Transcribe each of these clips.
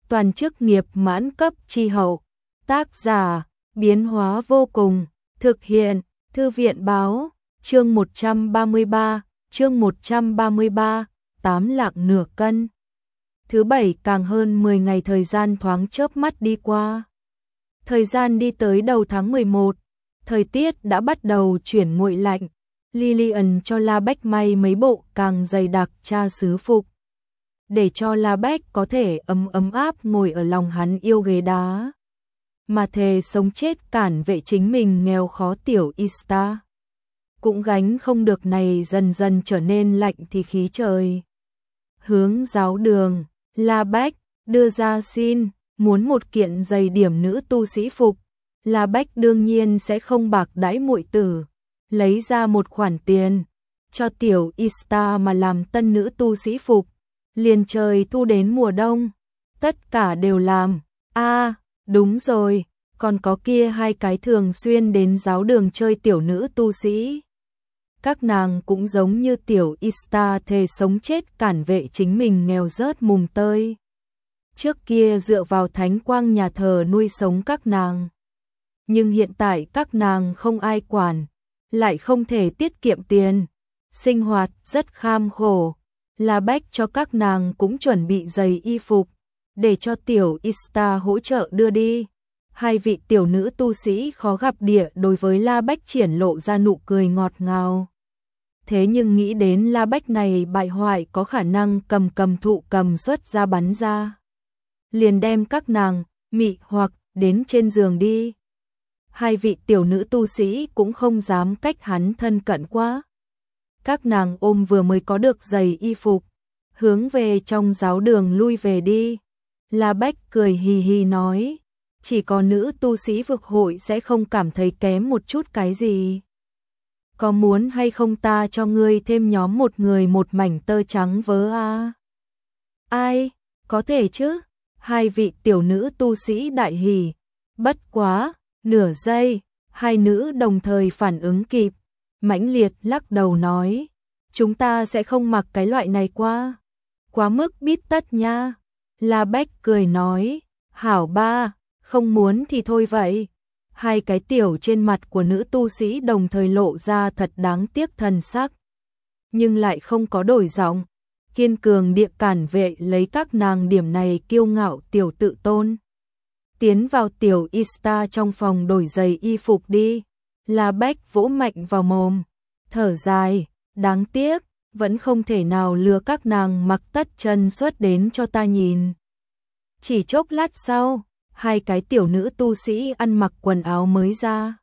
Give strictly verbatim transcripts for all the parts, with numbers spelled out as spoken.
toàn chức nghiệp mãn cấp chi hậu. Tác giả, biến hóa vô cùng, thực hiện, Thư viện báo, chương một trăm ba mươi ba, chương một trăm ba mươi ba, tám lạng nửa cân. Thứ bảy càng hơn mười ngày thời gian thoáng chớp mắt đi qua. Thời gian đi tới đầu tháng mười một, thời tiết đã bắt đầu chuyển nguội lạnh. Lillian cho La Bách may mấy bộ càng dày đặc cha xứ phục, để cho La Bách có thể ấm ấm áp ngồi ở lòng hắn yêu ghế đá, mà thề sống chết cản vệ chính mình nghèo khó tiểu Ista. Cũng gánh không được này dần dần trở nên lạnh thì khí trời. Hướng giáo đường, La Bách đưa ra xin, muốn một kiện giày điểm nữ tu sĩ phục. La Bách đương nhiên sẽ không bạc đãi muội tử, lấy ra một khoản tiền cho tiểu Ista mà làm tân nữ tu sĩ phục. Liền trời thu đến mùa đông, tất cả đều làm. A, à, đúng rồi, còn có kia hai cái thường xuyên đến giáo đường chơi tiểu nữ tu sĩ. Các nàng cũng giống như tiểu Ista thề sống chết cản vệ chính mình nghèo rớt mùng tơi. Trước kia dựa vào thánh quang nhà thờ nuôi sống các nàng, nhưng hiện tại các nàng không ai quản, lại không thể tiết kiệm tiền, sinh hoạt rất kham khổ. La Bách cho các nàng cũng chuẩn bị giày y phục, để cho tiểu Ista hỗ trợ đưa đi. Hai vị tiểu nữ tu sĩ khó gặp địa đối với La Bách triển lộ ra nụ cười ngọt ngào. Thế nhưng nghĩ đến La Bách này bại hoại có khả năng cầm cầm thụ cầm xuất ra bắn ra, liền đem các nàng mị hoặc đến trên giường đi. Hai vị tiểu nữ tu sĩ cũng không dám cách hắn thân cận quá. Các nàng ôm vừa mới có được giày y phục, hướng về trong giáo đường lui về đi. La Bách cười hì hì nói, chỉ có nữ tu sĩ vực hội sẽ không cảm thấy kém một chút cái gì. Có muốn hay không ta cho ngươi thêm nhóm một người một mảnh tơ trắng vớ a? Ai, có thể chứ? Hai vị tiểu nữ tu sĩ đại hỉ. Bất quá, nửa giây, hai nữ đồng thời phản ứng kịp, mãnh liệt lắc đầu nói, chúng ta sẽ không mặc cái loại này qua, quá mức bít tất nha. La Bách cười nói, hảo ba, không muốn thì thôi vậy. Hai cái tiểu trên mặt của nữ tu sĩ đồng thời lộ ra thật đáng tiếc thần sắc, nhưng lại không có đổi giọng, kiên cường địa cản vệ lấy các nàng điểm này kiêu ngạo tiểu tự tôn. Tiến vào tiểu Ista trong phòng đổi giày y phục đi. La Bách vỗ mạnh vào mồm, thở dài, đáng tiếc, vẫn không thể nào lừa các nàng mặc tất chân xuất đến cho ta nhìn. Chỉ chốc lát sau, hai cái tiểu nữ tu sĩ ăn mặc quần áo mới ra.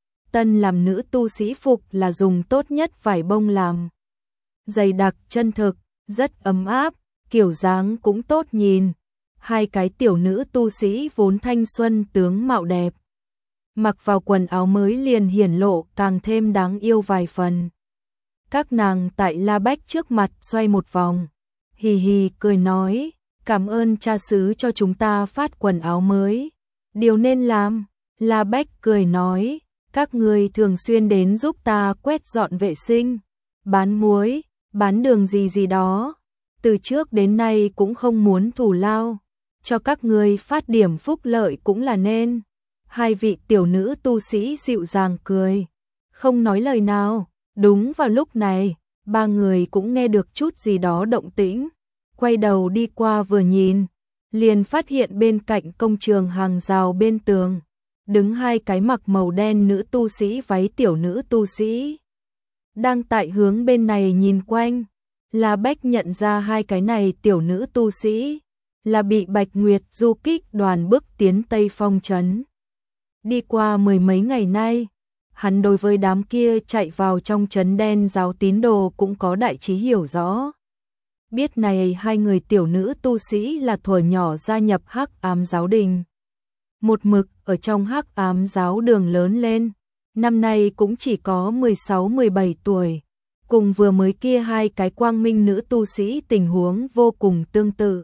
Tân làm nữ tu sĩ phục là dùng tốt nhất vải bông làm, dày đặc chân thực, rất ấm áp, kiểu dáng cũng tốt nhìn. Hai cái tiểu nữ tu sĩ vốn thanh xuân tướng mạo đẹp, mặc vào quần áo mới liền hiển lộ càng thêm đáng yêu vài phần. Các nàng tại La Bách trước mặt xoay một vòng, hì hì cười nói, cảm ơn cha xứ cho chúng ta phát quần áo mới. Điều nên làm, La Bách cười nói, các người thường xuyên đến giúp ta quét dọn vệ sinh, bán muối, bán đường gì gì đó. Từ trước đến nay cũng không muốn thù lao, cho các người phát điểm phúc lợi cũng là nên. Hai vị tiểu nữ tu sĩ dịu dàng cười, không nói lời nào. Đúng vào lúc này, ba người cũng nghe được chút gì đó động tĩnh, quay đầu đi qua vừa nhìn, liền phát hiện bên cạnh công trường hàng rào bên tường, đứng hai cái mặc màu đen nữ tu sĩ váy tiểu nữ tu sĩ, đang tại hướng bên này nhìn quanh. La Bách nhận ra hai cái này tiểu nữ tu sĩ là bị Bạch Nguyệt du kích đoàn bước tiến Tây Phong trấn. Đi qua mười mấy ngày nay, hắn đối với đám kia chạy vào trong trấn đen giáo tín đồ cũng có đại trí hiểu rõ. Biết này hai người tiểu nữ tu sĩ là thuở nhỏ gia nhập Hắc Ám giáo đình, một mực ở trong Hắc Ám giáo đường lớn lên, năm nay cũng chỉ có mười sáu mười bảy tuổi, cùng vừa mới kia hai cái quang minh nữ tu sĩ tình huống vô cùng tương tự.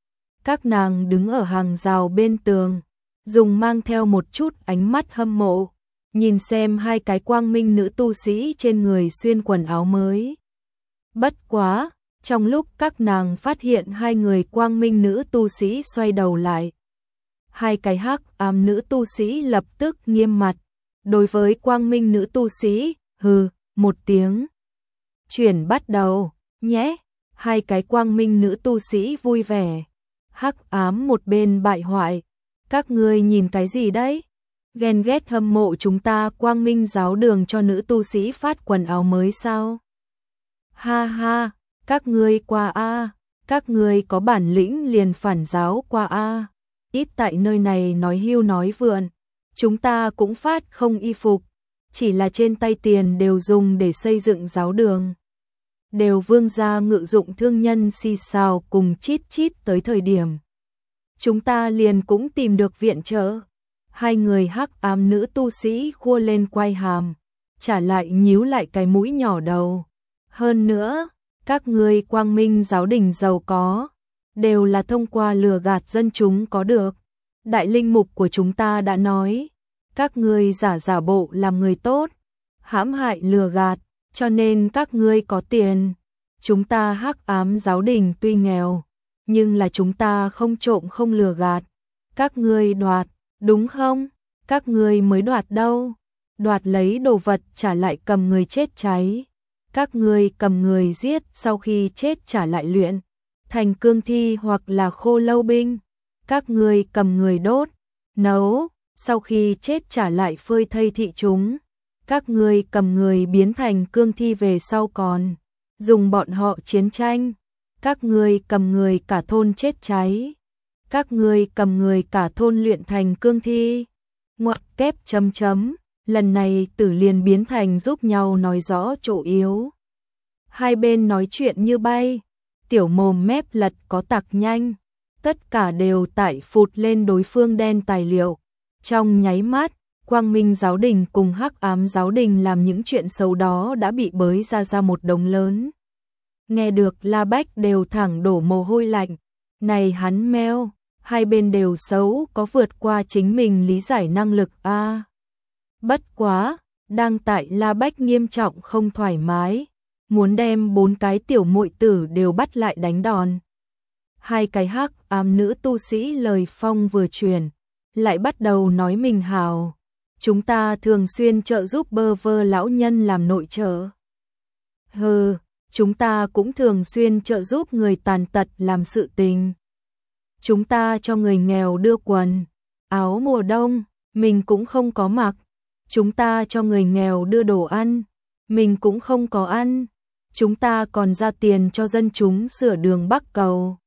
Các nàng đứng ở hàng rào bên tường, dùng mang theo một chút ánh mắt hâm mộ, nhìn xem hai cái quang minh nữ tu sĩ trên người xuyên quần áo mới. Bất quá, Trong lúc các nàng phát hiện hai người quang minh nữ tu sĩ xoay đầu lại, hai cái hắc ám nữ tu sĩ lập tức nghiêm mặt. Đối với quang minh nữ tu sĩ, hừ, một tiếng. Chuyển bắt đầu, nhé. Hai cái quang minh nữ tu sĩ vui vẻ. Hắc ám một bên bại hoại. Các ngươi nhìn cái gì đấy? Ghen ghét hâm mộ chúng ta quang minh giáo đường cho nữ tu sĩ phát quần áo mới sao? Ha ha, các ngươi qua a, các ngươi có bản lĩnh liền phản giáo qua a. Ít tại nơi này nói hưu nói vượn, chúng ta cũng phát không y phục, chỉ là trên tay tiền đều dùng để xây dựng giáo đường. Đều vương gia ngự dụng thương nhân xì xào cùng chít chít tới thời điểm. Chúng ta liền cũng tìm được viện trợ. Hai người hắc ám nữ tu sĩ khua lên quai hàm, trả lại nhíu lại cái mũi nhỏ đầu. Hơn nữa, các ngươi quang minh giáo đình giàu có, đều là thông qua lừa gạt dân chúng có được. Đại linh mục của chúng ta đã nói, các ngươi giả giả bộ làm người tốt, hãm hại lừa gạt, cho nên các ngươi có tiền. Chúng ta hắc ám giáo đình tuy nghèo, nhưng là chúng ta không trộm không lừa gạt. Các ngươi đoạt, đúng không? Các ngươi mới đoạt đâu. Đoạt lấy đồ vật trả lại cầm người chết cháy. Các ngươi cầm người giết sau khi chết trả lại luyện thành cương thi hoặc là khô lâu binh. Các ngươi cầm người đốt, nấu, sau khi chết trả lại phơi thây thị chúng. Các ngươi cầm người biến thành cương thi về sau còn dùng bọn họ chiến tranh. Các ngươi cầm người cả thôn chết cháy. Các ngươi cầm người cả thôn luyện thành cương thi. Ngoặc kép chấm chấm, lần này Tử liền biến thành giúp nhau nói rõ chỗ yếu. Hai bên nói chuyện như bay, tiểu mồm mép lật có tặc nhanh, tất cả đều tại phụt lên đối phương đen tài liệu. Trong nháy mắt, quang minh giáo đình cùng hắc ám giáo đình làm những chuyện xấu đó đã bị bới ra ra một đống lớn. Nghe được La Bách đều thẳng đổ mồ hôi lạnh. Này hắn meo, hai bên đều xấu có vượt qua chính mình lý giải năng lực a. À, bất quá, đang tại La Bách nghiêm trọng không thoải mái, muốn đem bốn cái tiểu muội tử đều bắt lại đánh đòn. Hai cái hắc ám nữ tu sĩ lời phong vừa truyền, lại bắt đầu nói mình hào. Chúng ta thường xuyên trợ giúp bơ vơ lão nhân làm nội trợ. Hừ, chúng ta cũng thường xuyên trợ giúp người tàn tật làm sự tình. Chúng ta cho người nghèo đưa quần, áo mùa đông, mình cũng không có mặc. Chúng ta cho người nghèo đưa đồ ăn, mình cũng không có ăn. Chúng ta còn ra tiền cho dân chúng sửa đường Bắc Cầu.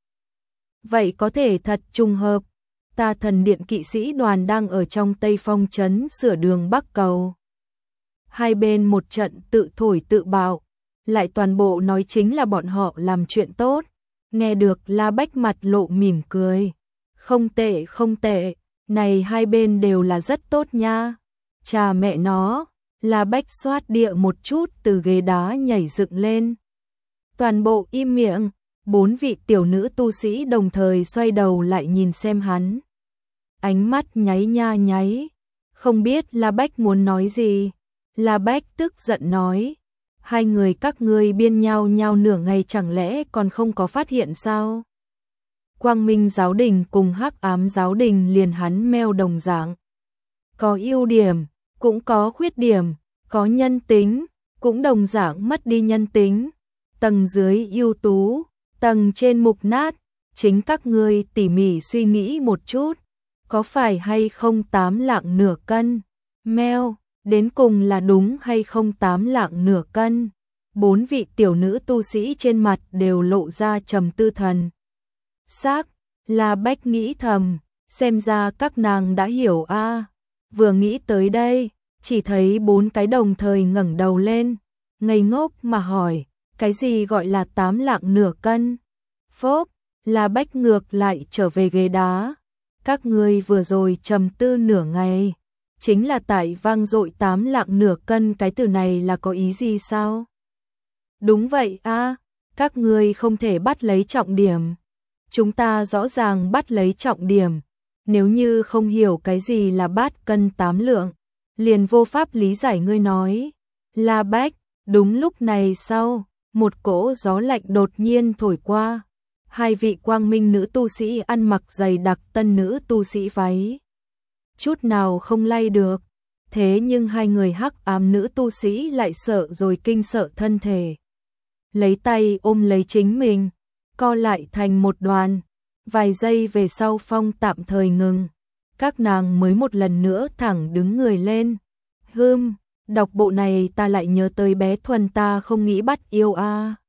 Vậy có thể thật trùng hợp, ta thần điện kỵ sĩ đoàn đang ở trong Tây Phong trấn sửa đường Bắc Cầu. Hai bên một trận tự thổi tự bạo, lại toàn bộ nói chính là bọn họ làm chuyện tốt. Nghe được La Bách mặt lộ mỉm cười. Không tệ không tệ, này hai bên đều là rất tốt nha. Chà mẹ nó, La Bách xoát địa một chút từ ghế đá nhảy dựng lên. Toàn bộ im miệng, bốn vị tiểu nữ tu sĩ đồng thời xoay đầu lại nhìn xem hắn. Ánh mắt nháy nha nháy, không biết La Bách muốn nói gì. La Bách tức giận nói, hai người các ngươi biên nhau nhau nửa ngày chẳng lẽ còn không có phát hiện sao? Quang Minh giáo đình cùng hắc ám giáo đình liền hắn meo đồng dạng. Có ưu điểm, cũng có khuyết điểm, có nhân tính, cũng đồng dạng mất đi nhân tính. Tầng dưới ưu tú, tầng trên mục nát, chính các ngươi tỉ mỉ suy nghĩ một chút, có phải hay không tám lạng nửa cân? Meo, đến cùng là đúng hay không tám lạng nửa cân? Bốn vị tiểu nữ tu sĩ trên mặt đều lộ ra trầm tư thần sắc. La Bách nghĩ thầm, xem ra các nàng đã hiểu a. À. Vừa nghĩ tới đây, chỉ thấy bốn cái đồng thời ngẩng đầu lên, ngây ngốc mà hỏi, cái gì gọi là tám lạng nửa cân? Phốp, La Bách ngược lại trở về ghế đá. Các ngươi vừa rồi trầm tư nửa ngày, chính là tại vang dội tám lạng nửa cân cái từ này là có ý gì sao? Đúng vậy a, à, các ngươi không thể bắt lấy trọng điểm. Chúng ta rõ ràng bắt lấy trọng điểm, nếu như không hiểu cái gì là bát cân tám lượng, liền vô pháp lý giải ngươi nói. La Bách, đúng lúc này sau, một cỗ gió lạnh đột nhiên thổi qua. Hai vị quang minh nữ tu sĩ ăn mặc dày đặc, tân nữ tu sĩ váy chút nào không lay được. Thế nhưng hai người hắc ám nữ tu sĩ lại sợ rồi kinh sợ thân thể. Lấy tay ôm lấy chính mình, co lại thành một đoàn. Vài giây về sau phong tạm thời ngừng. Các nàng mới một lần nữa thẳng đứng người lên. Hưm, đọc bộ này ta lại nhớ tới bé Thuần, ta không nghĩ bắt yêu a. À.